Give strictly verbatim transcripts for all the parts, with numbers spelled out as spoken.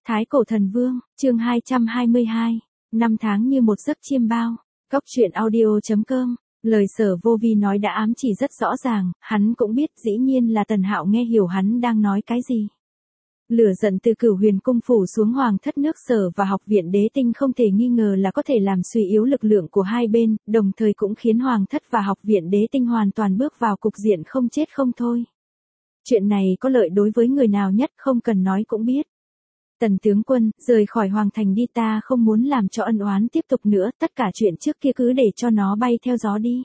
Thái Cổ Thần Vương, chương hai trăm hai mươi hai, năm tháng như một giấc chiêm bao. Cóc truyện audio chấm com. Lời Sở Vô Vi nói đã ám chỉ rất rõ ràng, hắn cũng biết dĩ nhiên là Tần Hạo nghe hiểu hắn đang nói cái gì. Lửa giận từ Cửu Huyền cung phủ xuống Hoàng thất nước Sở và Học viện Đế Tinh không thể nghi ngờ là có thể làm suy yếu lực lượng của hai bên, đồng thời cũng khiến Hoàng thất và Học viện Đế Tinh hoàn toàn bước vào cục diện không chết không thôi. Chuyện này có lợi đối với người nào nhất không cần nói cũng biết. Tần tướng quân, rời khỏi Hoàng thành đi, ta không muốn làm cho ân oán tiếp tục nữa, tất cả chuyện trước kia cứ để cho nó bay theo gió đi.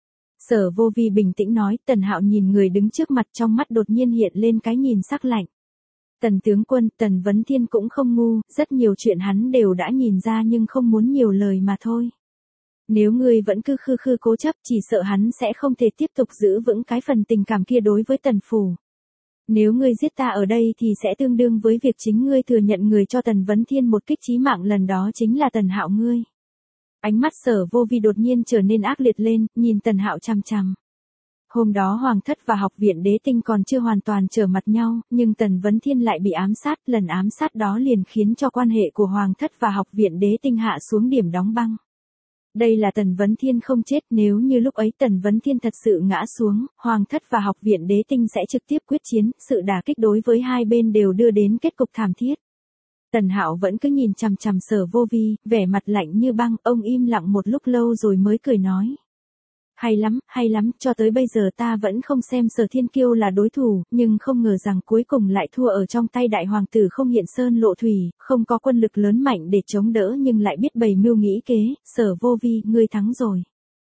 Sở Vô Vi bình tĩnh nói. Tần Hạo nhìn người đứng trước mặt, trong mắt đột nhiên hiện lên cái nhìn sắc lạnh. Tần tướng quân, Tần Vấn Thiên cũng không ngu, rất nhiều chuyện hắn đều đã nhìn ra nhưng không muốn nhiều lời mà thôi. Nếu ngươi vẫn cứ khư khư cố chấp, chỉ sợ hắn sẽ không thể tiếp tục giữ vững cái phần tình cảm kia đối với Tần phủ. Nếu ngươi giết ta ở đây thì sẽ tương đương với việc chính ngươi thừa nhận người cho Tần Vấn Thiên một kích chí mạng, lần đó chính là Tần Hạo ngươi. Ánh mắt Sở Vô Vi đột nhiên trở nên ác liệt lên, nhìn Tần Hạo chằm chằm. Hôm đó Hoàng thất và Học viện Đế Tinh còn chưa hoàn toàn trở mặt nhau, nhưng Tần Vấn Thiên lại bị ám sát, lần ám sát đó liền khiến cho quan hệ của Hoàng thất và Học viện Đế Tinh hạ xuống điểm đóng băng. Đây là Tần Vấn Thiên không chết, nếu như lúc ấy Tần Vấn Thiên thật sự ngã xuống, Hoàng thất và Học viện Đế Tinh sẽ trực tiếp quyết chiến, sự đả kích đối với hai bên đều đưa đến kết cục thảm thiết. Tần Hạo vẫn cứ nhìn chằm chằm Sở Vô Vi, vẻ mặt lạnh như băng, ông im lặng một lúc lâu rồi mới cười nói. Hay lắm, hay lắm, cho tới bây giờ ta vẫn không xem Sở Thiên Kiêu là đối thủ, nhưng không ngờ rằng cuối cùng lại thua ở trong tay đại hoàng tử không hiện sơn lộ thủy, không có quân lực lớn mạnh để chống đỡ nhưng lại biết bày mưu nghĩ kế. Sở Vô Vi, ngươi thắng rồi.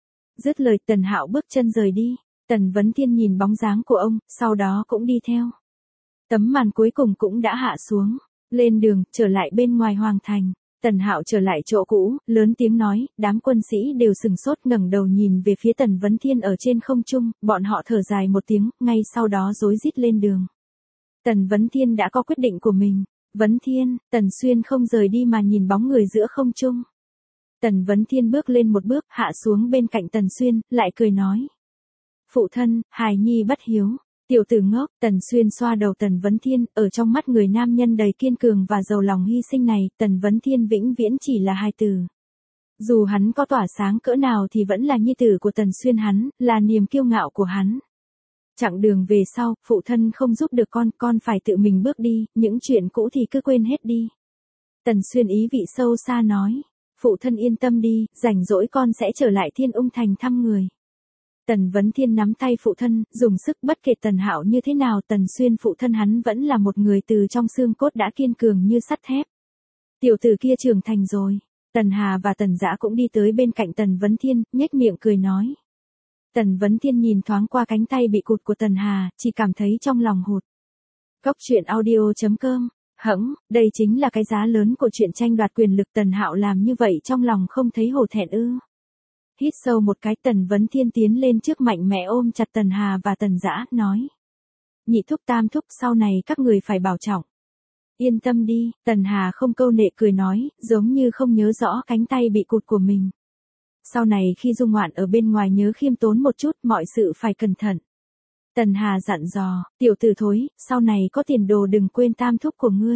Dứt lời Tần Hạo bước chân rời đi, Tần Vấn Thiên nhìn bóng dáng của ông, sau đó cũng đi theo. Tấm màn cuối cùng cũng đã hạ xuống, lên đường, trở lại bên ngoài hoàng thành. Tần Hạo trở lại chỗ cũ, lớn tiếng nói, đám quân sĩ đều sừng sốt ngẩng đầu nhìn về phía Tần Vấn Thiên ở trên không trung, bọn họ thở dài một tiếng, ngay sau đó rối rít lên đường. Tần Vấn Thiên đã có quyết định của mình. Vấn Thiên, Tần Xuyên không rời đi mà nhìn bóng người giữa không trung. Tần Vấn Thiên bước lên một bước, hạ xuống bên cạnh Tần Xuyên, lại cười nói. Phụ thân, hài nhi bất hiếu. Tiểu tử ngốc. Tần Xuyên xoa đầu Tần Vấn Thiên, ở trong mắt người nam nhân đầy kiên cường và giàu lòng hy sinh này, Tần Vấn Thiên vĩnh viễn chỉ là hài tử. Dù hắn có tỏa sáng cỡ nào thì vẫn là nhi tử của Tần Xuyên hắn, là niềm kiêu ngạo của hắn. Chặng đường về sau, phụ thân không giúp được con, con phải tự mình bước đi, những chuyện cũ thì cứ quên hết đi. Tần Xuyên ý vị sâu xa nói, phụ thân yên tâm đi, rảnh rỗi con sẽ trở lại Thiên Ung Thành thăm người. Tần Vấn Thiên nắm tay phụ thân, dùng sức, bất kể Tần Hạo như thế nào, Tần Xuyên phụ thân hắn vẫn là một người từ trong xương cốt đã kiên cường như sắt thép. Tiểu tử kia trưởng thành rồi. Tần Hà và Tần Dã cũng đi tới bên cạnh Tần Vấn Thiên, nhếch miệng cười nói. Tần Vấn Thiên nhìn thoáng qua cánh tay bị cụt của Tần Hà, chỉ cảm thấy trong lòng hụt. Cóc truyện audio chấm com. Hẫng, đây chính là cái giá lớn của chuyện tranh đoạt quyền lực. Tần Hạo làm như vậy trong lòng không thấy hổ thẹn ư? Hít sâu một cái, Tần Vấn Thiên tiến lên trước mạnh mẽ ôm chặt Tần Hà và Tần Dã, nói. Nhị thúc tam thúc, sau này các người phải bảo trọng. Yên tâm đi. Tần Hà không câu nệ cười nói, giống như không nhớ rõ cánh tay bị cụt của mình. Sau này khi du ngoạn ở bên ngoài nhớ khiêm tốn một chút, mọi sự phải cẩn thận. Tần Hà dặn dò, tiểu tử thối, sau này có tiền đồ đừng quên tam thúc của ngươi.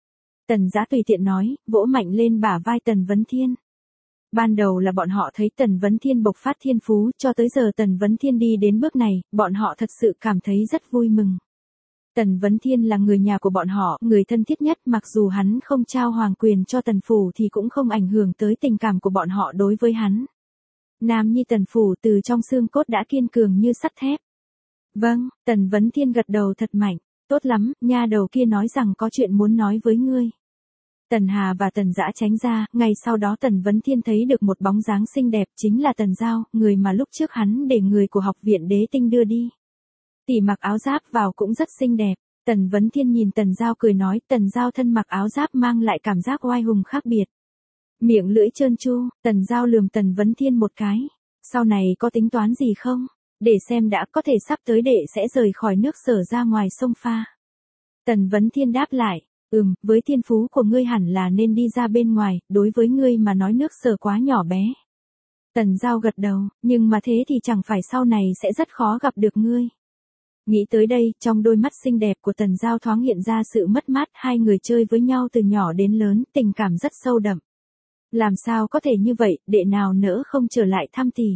Tần Dã tùy tiện nói, vỗ mạnh lên bả vai Tần Vấn Thiên. Ban đầu là bọn họ thấy Tần Vấn Thiên bộc phát thiên phú, cho tới giờ Tần Vấn Thiên đi đến bước này, bọn họ thật sự cảm thấy rất vui mừng. Tần Vấn Thiên là người nhà của bọn họ, người thân thiết nhất, mặc dù hắn không trao hoàng quyền cho Tần phủ thì cũng không ảnh hưởng tới tình cảm của bọn họ đối với hắn. Nam nhi Tần phủ từ trong xương cốt đã kiên cường như sắt thép. Vâng, Tần Vấn Thiên gật đầu thật mạnh, tốt lắm, nha đầu kia nói rằng có chuyện muốn nói với ngươi. Tần Hà và Tần Dã tránh ra, ngay sau đó Tần Vấn Thiên thấy được một bóng dáng xinh đẹp, chính là Tần Giao, người mà lúc trước hắn để người của Học viện Đế Tinh đưa đi. Tỷ mặc áo giáp vào cũng rất xinh đẹp. Tần Vấn Thiên nhìn Tần Giao cười nói, Tần Giao thân mặc áo giáp mang lại cảm giác oai hùng khác biệt. Miệng lưỡi trơn tru, Tần Giao lườm Tần Vấn Thiên một cái. Sau này có tính toán gì không? Để xem đã, có thể sắp tới đệ sẽ rời khỏi nước Sở ra ngoài sông pha. Tần Vấn Thiên đáp lại. Ừm, với thiên phú của ngươi hẳn là nên đi ra bên ngoài, đối với ngươi mà nói nước Sở quá nhỏ bé. Tần Giao gật đầu, nhưng mà thế thì chẳng phải sau này sẽ rất khó gặp được ngươi. Nghĩ tới đây, trong đôi mắt xinh đẹp của Tần Giao thoáng hiện ra sự mất mát, hai người chơi với nhau từ nhỏ đến lớn, tình cảm rất sâu đậm. Làm sao có thể như vậy, đệ nào nỡ không trở lại thăm tỷ.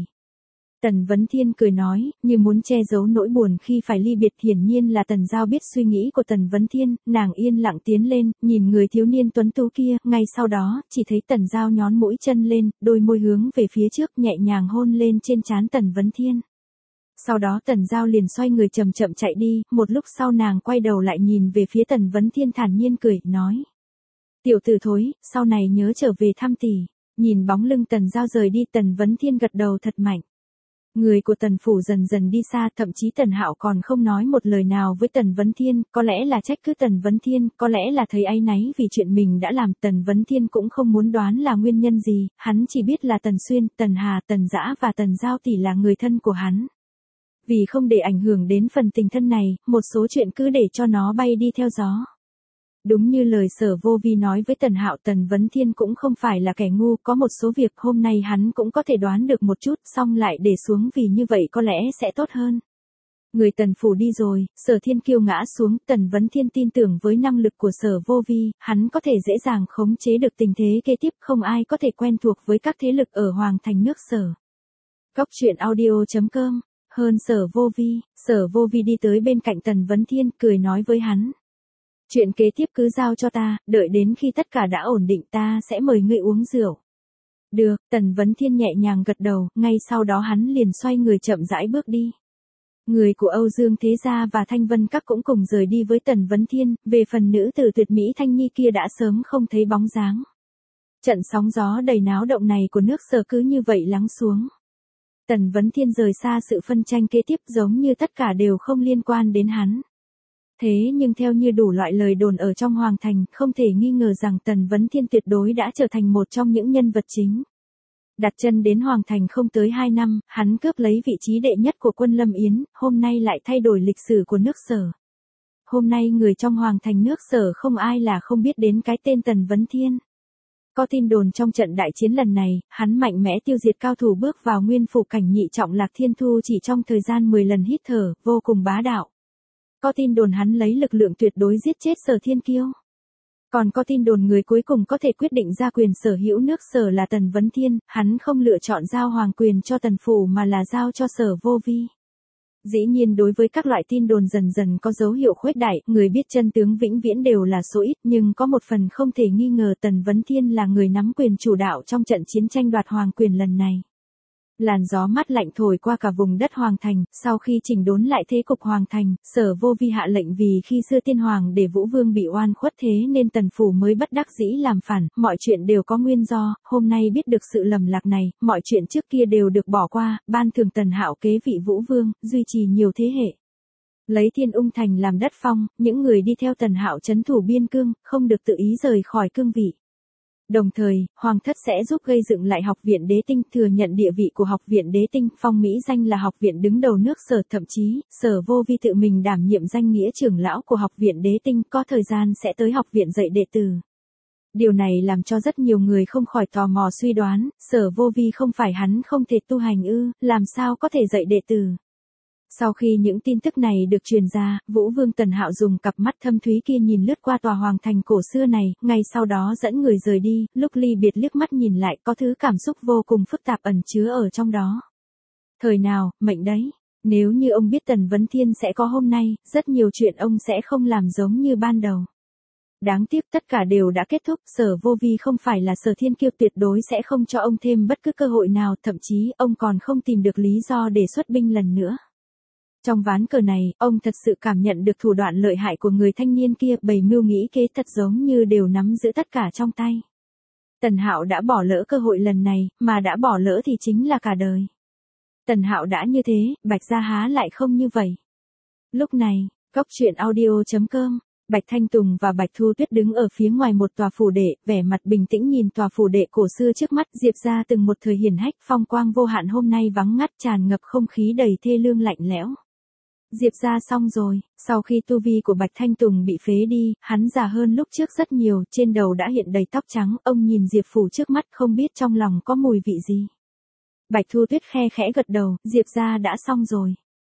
Tần Vấn Thiên cười nói, như muốn che giấu nỗi buồn khi phải ly biệt, hiển nhiên là Tần Giao biết suy nghĩ của Tần Vấn Thiên, nàng yên lặng tiến lên, nhìn người thiếu niên tuấn tú kia, ngay sau đó, chỉ thấy Tần Giao nhón mũi chân lên, đôi môi hướng về phía trước nhẹ nhàng hôn lên trên trán Tần Vấn Thiên. Sau đó Tần Giao liền xoay người chậm chậm chạy đi, một lúc sau nàng quay đầu lại nhìn về phía Tần Vấn Thiên thản nhiên cười, nói. Tiểu tử thối, sau này nhớ trở về thăm tỷ. Nhìn bóng lưng Tần Giao rời đi, Tần Vấn Thiên gật đầu thật mạnh. Người của Tần phủ dần dần đi xa, thậm chí Tần Hạo còn không nói một lời nào với Tần Vấn Thiên, có lẽ là trách cứ Tần Vấn Thiên, có lẽ là thấy áy náy vì chuyện mình đã làm. Tần Vấn Thiên cũng không muốn đoán là nguyên nhân gì, hắn chỉ biết là Tần Xuyên, Tần Hà, Tần Dã và Tần Giao tỷ là người thân của hắn. Vì không để ảnh hưởng đến phần tình thân này, một số chuyện cứ để cho nó bay đi theo gió. Đúng như lời Sở Vô Vi nói với Tần Hạo, Tần Vấn Thiên cũng không phải là kẻ ngu, có một số việc hôm nay hắn cũng có thể đoán được một chút, xong lại để xuống vì như vậy có lẽ sẽ tốt hơn. Người Tần phủ đi rồi, Sở Thiên Kiêu ngã xuống, Tần Vấn Thiên tin tưởng với năng lực của Sở Vô Vi, hắn có thể dễ dàng khống chế được tình thế kế tiếp, không ai có thể quen thuộc với các thế lực ở Hoàng thành nước Sở. Cóc truyện audio chấm com. Hơn Sở Vô Vi, Sở Vô Vi đi tới bên cạnh Tần Vấn Thiên, cười nói với hắn. Chuyện kế tiếp cứ giao cho ta, đợi đến khi tất cả đã ổn định ta sẽ mời ngươi uống rượu. Được, Tần Vấn Thiên nhẹ nhàng gật đầu, ngay sau đó hắn liền xoay người chậm rãi bước đi. Người của Âu Dương Thế Gia và Thanh Vân Các cũng cùng rời đi với Tần Vấn Thiên, về phần nữ tử tuyệt mỹ Thanh Nhi kia đã sớm không thấy bóng dáng. Trận sóng gió đầy náo động này của nước Sở cứ như vậy lắng xuống. Tần Vấn Thiên rời xa sự phân tranh kế tiếp, giống như tất cả đều không liên quan đến hắn. Thế nhưng theo như đủ loại lời đồn ở trong Hoàng thành, không thể nghi ngờ rằng Tần Vấn Thiên tuyệt đối đã trở thành một trong những nhân vật chính. Đặt chân đến Hoàng thành không tới hai năm, hắn cướp lấy vị trí đệ nhất của quân Lâm Yến, hôm nay lại thay đổi lịch sử của nước Sở. Hôm nay người trong Hoàng thành nước Sở không ai là không biết đến cái tên Tần Vấn Thiên. Có tin đồn trong trận đại chiến lần này, hắn mạnh mẽ tiêu diệt cao thủ bước vào nguyên phủ cảnh nhị trọng Lạc Thiên Thu chỉ trong thời gian mười lần hít thở, vô cùng bá đạo. Có tin đồn hắn lấy lực lượng tuyệt đối giết chết Sở Thiên Kiêu. Còn có tin đồn người cuối cùng có thể quyết định ra quyền sở hữu nước Sở là Tần Vấn Thiên, hắn không lựa chọn giao hoàng quyền cho Tần phủ mà là giao cho Sở Vô Vi. Dĩ nhiên đối với các loại tin đồn dần dần có dấu hiệu khuếch đại, người biết chân tướng vĩnh viễn đều là số ít, nhưng có một phần không thể nghi ngờ Tần Vấn Thiên là người nắm quyền chủ đạo trong trận chiến tranh đoạt hoàng quyền lần này. Làn gió mát lạnh thổi qua cả vùng đất Hoàng thành, sau khi chỉnh đốn lại thế cục Hoàng thành, Sở Vô Vi hạ lệnh vì khi xưa tiên hoàng để Vũ Vương bị oan khuất thế nên Tần phủ mới bất đắc dĩ làm phản, mọi chuyện đều có nguyên do, hôm nay biết được sự lầm lạc này, mọi chuyện trước kia đều được bỏ qua, ban thưởng Tần Hạo kế vị Vũ Vương, duy trì nhiều thế hệ. Lấy Thiên Ung thành làm đất phong, những người đi theo Tần Hạo trấn thủ biên cương, không được tự ý rời khỏi cương vị. Đồng thời, Hoàng thất sẽ giúp gây dựng lại Học viện Đế Tinh, thừa nhận địa vị của Học viện Đế Tinh, phong mỹ danh là học viện đứng đầu nước Sở, thậm chí, Sở Vô Vi tự mình đảm nhiệm danh nghĩa trưởng lão của Học viện Đế Tinh, có thời gian sẽ tới học viện dạy đệ tử. Điều này làm cho rất nhiều người không khỏi tò mò suy đoán, Sở Vô Vi không phải hắn không thể tu hành ư, làm sao có thể dạy đệ tử. Sau khi những tin tức này được truyền ra, Vũ Vương Tần Hạo dùng cặp mắt thâm thúy kia nhìn lướt qua tòa hoàng thành cổ xưa này, ngay sau đó dẫn người rời đi, lúc ly biệt liếc mắt nhìn lại có thứ cảm xúc vô cùng phức tạp ẩn chứa ở trong đó. Thời nào, mệnh đấy. Nếu như ông biết Tần Vấn Thiên sẽ có hôm nay, rất nhiều chuyện ông sẽ không làm giống như ban đầu. Đáng tiếc tất cả đều đã kết thúc, Sở Vô Vi không phải là Sở Thiên Kiêu, tuyệt đối sẽ không cho ông thêm bất cứ cơ hội nào, thậm chí ông còn không tìm được lý do để xuất binh lần nữa. Trong ván cờ này, ông thật sự cảm nhận được thủ đoạn lợi hại của người thanh niên kia, bày mưu nghĩ kế thật giống như đều nắm giữ tất cả trong tay. Tần Hạo đã bỏ lỡ cơ hội lần này, mà đã bỏ lỡ thì chính là cả đời. Tần Hạo đã như thế, Bạch Gia há lại không như vậy. Lúc này, cóc truyện audio chấm com, Bạch Thanh Tùng và Bạch Thu Tuyết đứng ở phía ngoài một tòa phủ đệ, vẻ mặt bình tĩnh nhìn tòa phủ đệ cổ xưa trước mắt. Diệp gia từng một thời hiển hách, phong quang vô hạn hôm nay vắng ngắt, tràn ngập không khí đầy thê lương lạnh lẽo. Diệp gia xong rồi, sau khi tu vi của Bạch Thanh Tùng bị phế đi, hắn già hơn lúc trước rất nhiều, trên đầu đã hiện đầy tóc trắng, ông nhìn Diệp phủ trước mắt không biết trong lòng có mùi vị gì. Bạch Thu Tuyết khe khẽ gật đầu, Diệp gia đã xong rồi.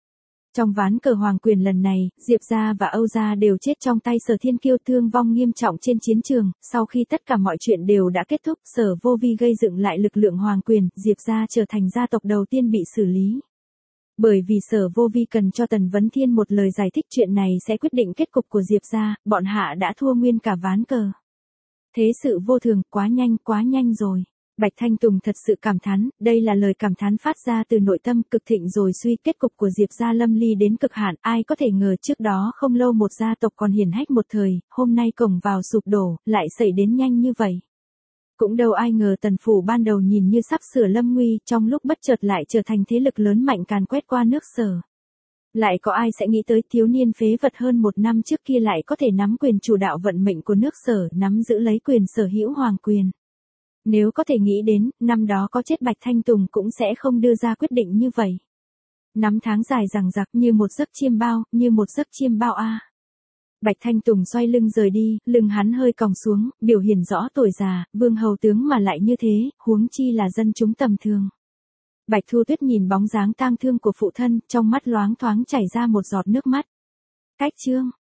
Trong ván cờ hoàng quyền lần này, Diệp gia và Âu gia đều chết trong tay Sở Thiên Kiêu, thương vong nghiêm trọng trên chiến trường. Sau khi tất cả mọi chuyện đều đã kết thúc, Sở Vô Vi gây dựng lại lực lượng hoàng quyền, Diệp gia trở thành gia tộc đầu tiên bị xử lý. Bởi vì Sở Vô Vi cần cho Tần Vấn Thiên một lời giải thích chuyện này sẽ quyết định kết cục của Diệp gia, bọn hạ đã thua nguyên cả ván cờ. Thế sự vô thường, quá nhanh, quá nhanh rồi. Bạch Thanh Tùng thật sự cảm thán, đây là lời cảm thán phát ra từ nội tâm, cực thịnh rồi suy, kết cục của Diệp gia lâm ly đến cực hạn, ai có thể ngờ trước đó không lâu một gia tộc còn hiển hách một thời, hôm nay cổng vào sụp đổ, lại xảy đến nhanh như vậy. Cũng đâu ai ngờ Tần phủ ban đầu nhìn như sắp sửa lâm nguy, trong lúc bất chợt lại trở thành thế lực lớn mạnh càn quét qua nước Sở. Lại có ai sẽ nghĩ tới thiếu niên phế vật hơn một năm trước kia lại có thể nắm quyền chủ đạo vận mệnh của nước Sở, nắm giữ lấy quyền sở hữu hoàng quyền. Nếu có thể nghĩ đến, năm đó có chết Bạch Thanh Tùng cũng sẽ không đưa ra quyết định như vậy. Năm tháng dài dằng dặc như một giấc chiêm bao, như một giấc chiêm bao a. Bạch Thanh Tùng xoay lưng rời đi, lưng hắn hơi còng xuống, biểu hiện rõ tuổi già, vương hầu tướng mà lại như thế, huống chi là dân chúng tầm thường. Bạch Thu Tuyết nhìn bóng dáng tang thương của phụ thân, trong mắt loáng thoáng chảy ra một giọt nước mắt. Cách chương